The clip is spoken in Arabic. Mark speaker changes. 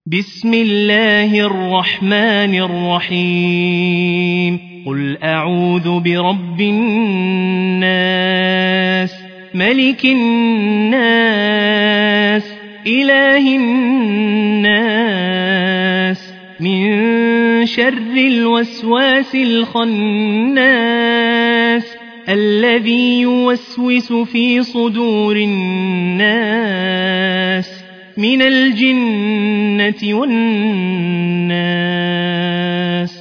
Speaker 1: بسم الله الرحمن الرحيم قل أعوذ برب الناس ملك الناس إله الناس من شر الوسواس الخناس الذي يوسوس في صدور الناس من الجنة والناس